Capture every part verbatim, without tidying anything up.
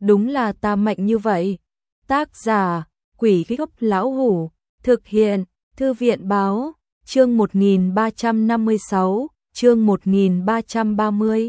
đúng là ta mạnh như vậy. Tác giả, Quỷ Gốc Lão Hủ, thực hiện, Thư viện Báo, chương một nghìn ba trăm năm mươi sáu, chương một nghìn ba trăm ba mươi.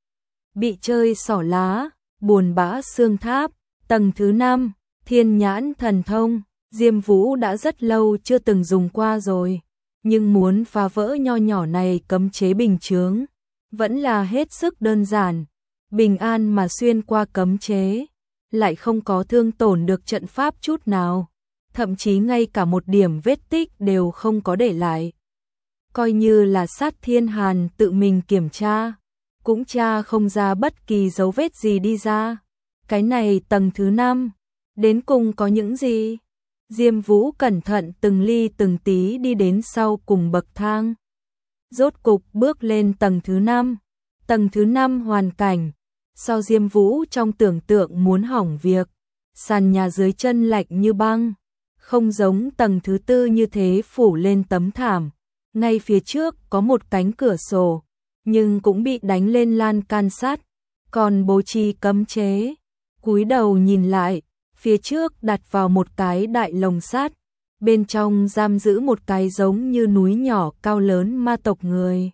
Bị chơi xỏ lá, buồn bã xương tháp, tầng thứ năm, Thiên Nhãn Thần Thông. Diêm Vũ đã rất lâu chưa từng dùng qua rồi, nhưng muốn phá vỡ nho nhỏ này cấm chế bình chướng, vẫn là hết sức đơn giản. Bình an mà xuyên qua cấm chế, lại không có thương tổn được trận pháp chút nào, thậm chí ngay cả một điểm vết tích đều không có để lại. Coi như là Sát Thiên Hàn tự mình kiểm tra, cũng tra không ra bất kỳ dấu vết gì đi ra. Cái này tầng thứ năm, đến cùng có những gì? Diêm Vũ cẩn thận từng ly từng tí đi đến sau cùng bậc thang. Rốt cục bước lên tầng thứ năm. Tầng thứ năm hoàn cảnh, so Diêm Vũ trong tưởng tượng muốn hỏng việc. Sàn nhà dưới chân lạnh như băng, không giống tầng thứ tư như thế phủ lên tấm thảm. Ngay phía trước có một cánh cửa sổ, nhưng cũng bị đánh lên lan can sắt, còn bố trí cấm chế. Cúi đầu nhìn lại, phía trước đặt vào một cái đại lồng sắt, bên trong giam giữ một cái giống như núi nhỏ cao lớn ma tộc người.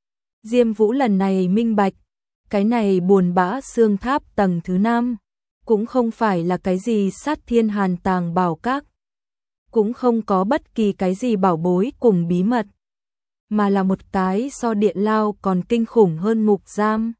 Diêm Vũ lần này minh bạch, cái này buồn bã xương tháp tầng thứ năm, cũng không phải là cái gì Sát Thiên Hàn tàng bảo các, cũng không có bất kỳ cái gì bảo bối cùng bí mật, mà là một cái so điện lao còn kinh khủng hơn ngục giam.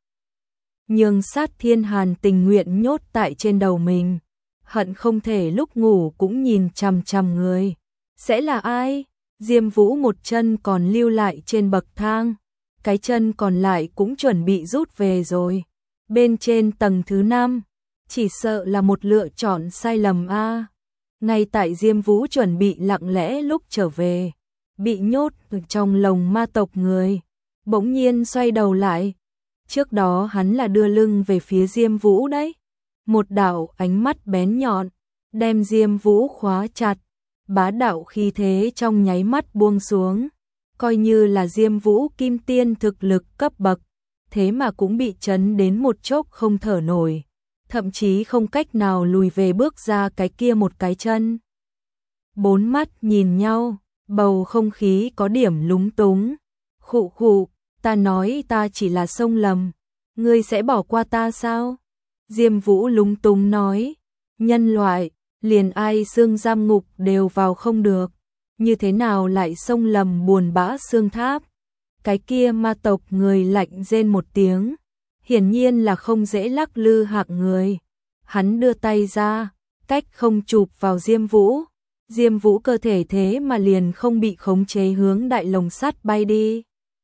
Nhưng Sát Thiên Hàn tình nguyện nhốt tại trên đầu mình, hận không thể lúc ngủ cũng nhìn chằm chằm người. Sẽ là ai? Diêm Vũ một chân còn lưu lại trên bậc thang, cái chân còn lại cũng chuẩn bị rút về rồi. Bên trên tầng thứ năm, chỉ sợ là một lựa chọn sai lầm a. Ngay tại Diêm Vũ chuẩn bị lặng lẽ lúc trở về, bị nhốt trong lồng ma tộc người, bỗng nhiên xoay đầu lại. Trước đó hắn là đưa lưng về phía Diêm Vũ đấy. Một đạo ánh mắt bén nhọn, đem Diêm Vũ khóa chặt, bá đạo khí thế trong nháy mắt buông xuống. Coi như là Diêm Vũ kim tiên thực lực cấp bậc, thế mà cũng bị chấn đến một chốc không thở nổi, thậm chí không cách nào lùi về bước ra cái kia một cái chân. Bốn mắt nhìn nhau, bầu không khí có điểm lúng túng. Khụ khụ, ta nói ta chỉ là sông lầm, ngươi sẽ bỏ qua ta sao? Diêm Vũ lúng túng nói, nhân loại, liền ai xương giam ngục đều vào không được, như thế nào lại xông lầm buồn bã xương tháp? Cái kia ma tộc người lạnh rên một tiếng, hiển nhiên là không dễ lắc lư hạng người. Hắn đưa tay ra, cách không chụp vào Diêm Vũ. Diêm Vũ cơ thể thế mà liền không bị khống chế hướng đại lồng sắt bay đi.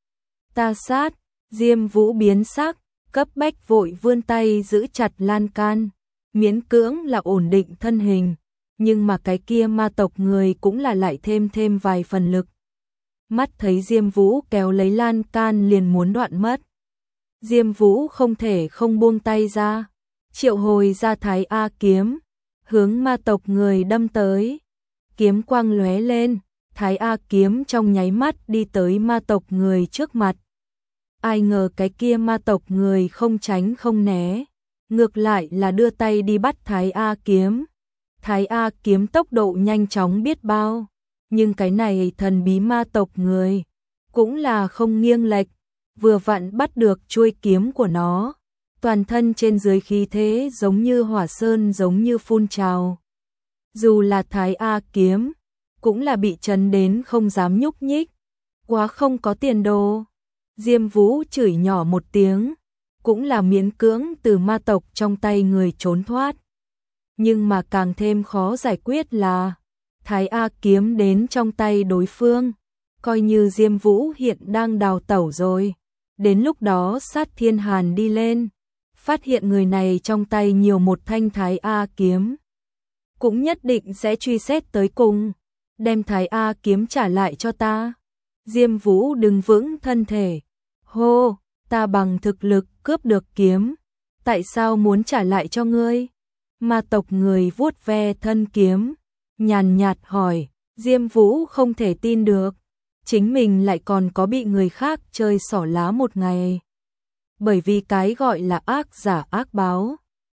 Ta sát, Diêm Vũ biến sắc, cấp bách vội vươn tay giữ chặt lan can, miễn cưỡng là ổn định thân hình, nhưng mà cái kia ma tộc người cũng là lại thêm thêm vài phần lực. Mắt thấy Diêm Vũ kéo lấy lan can liền muốn đoạn mất. Diêm Vũ không thể không buông tay ra, triệu hồi ra Thái A kiếm, hướng ma tộc người đâm tới. Kiếm quang lóe lên, Thái A kiếm trong nháy mắt đi tới ma tộc người trước mặt. Ai ngờ cái kia ma tộc người không tránh không né, ngược lại là đưa tay đi bắt Thái A kiếm. Thái A kiếm tốc độ nhanh chóng biết bao, nhưng cái này thần bí ma tộc người cũng là không nghiêng lệch, vừa vặn bắt được chuôi kiếm của nó, toàn thân trên dưới khí thế giống như hỏa sơn giống như phun trào. Dù là Thái A kiếm, cũng là bị chấn đến không dám nhúc nhích, quá không có tiền đồ. Diêm Vũ chửi nhỏ một tiếng, cũng là miễn cưỡng từ ma tộc trong tay người trốn thoát. Nhưng mà càng thêm khó giải quyết là Thái A kiếm đến trong tay đối phương, coi như Diêm Vũ hiện đang đào tẩu rồi. Đến lúc đó Sát Thiên Hàn đi lên, phát hiện người này trong tay nhiều một thanh Thái A kiếm, cũng nhất định sẽ truy xét tới cùng, đem Thái A kiếm trả lại cho ta. Diêm Vũ đứng vững thân thể, hô, ta bằng thực lực cướp được kiếm, tại sao muốn trả lại cho ngươi? Ma tộc người vuốt ve thân kiếm, nhàn nhạt hỏi. Diêm Vũ không thể tin được, chính mình lại còn có bị người khác chơi xỏ lá một ngày. Bởi vì cái gọi là ác giả ác báo,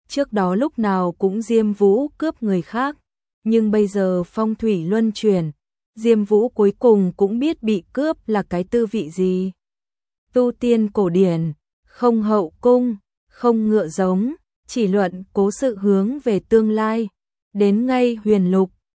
trước đó lúc nào cũng Diêm Vũ cướp người khác, nhưng bây giờ phong thủy luân chuyển, Diêm Vũ cuối cùng cũng biết bị cướp là cái tư vị gì. Tu tiên cổ điển, không hậu cung, không ngựa giống, chỉ luận cố sự hướng về tương lai, đến ngay huyền lục,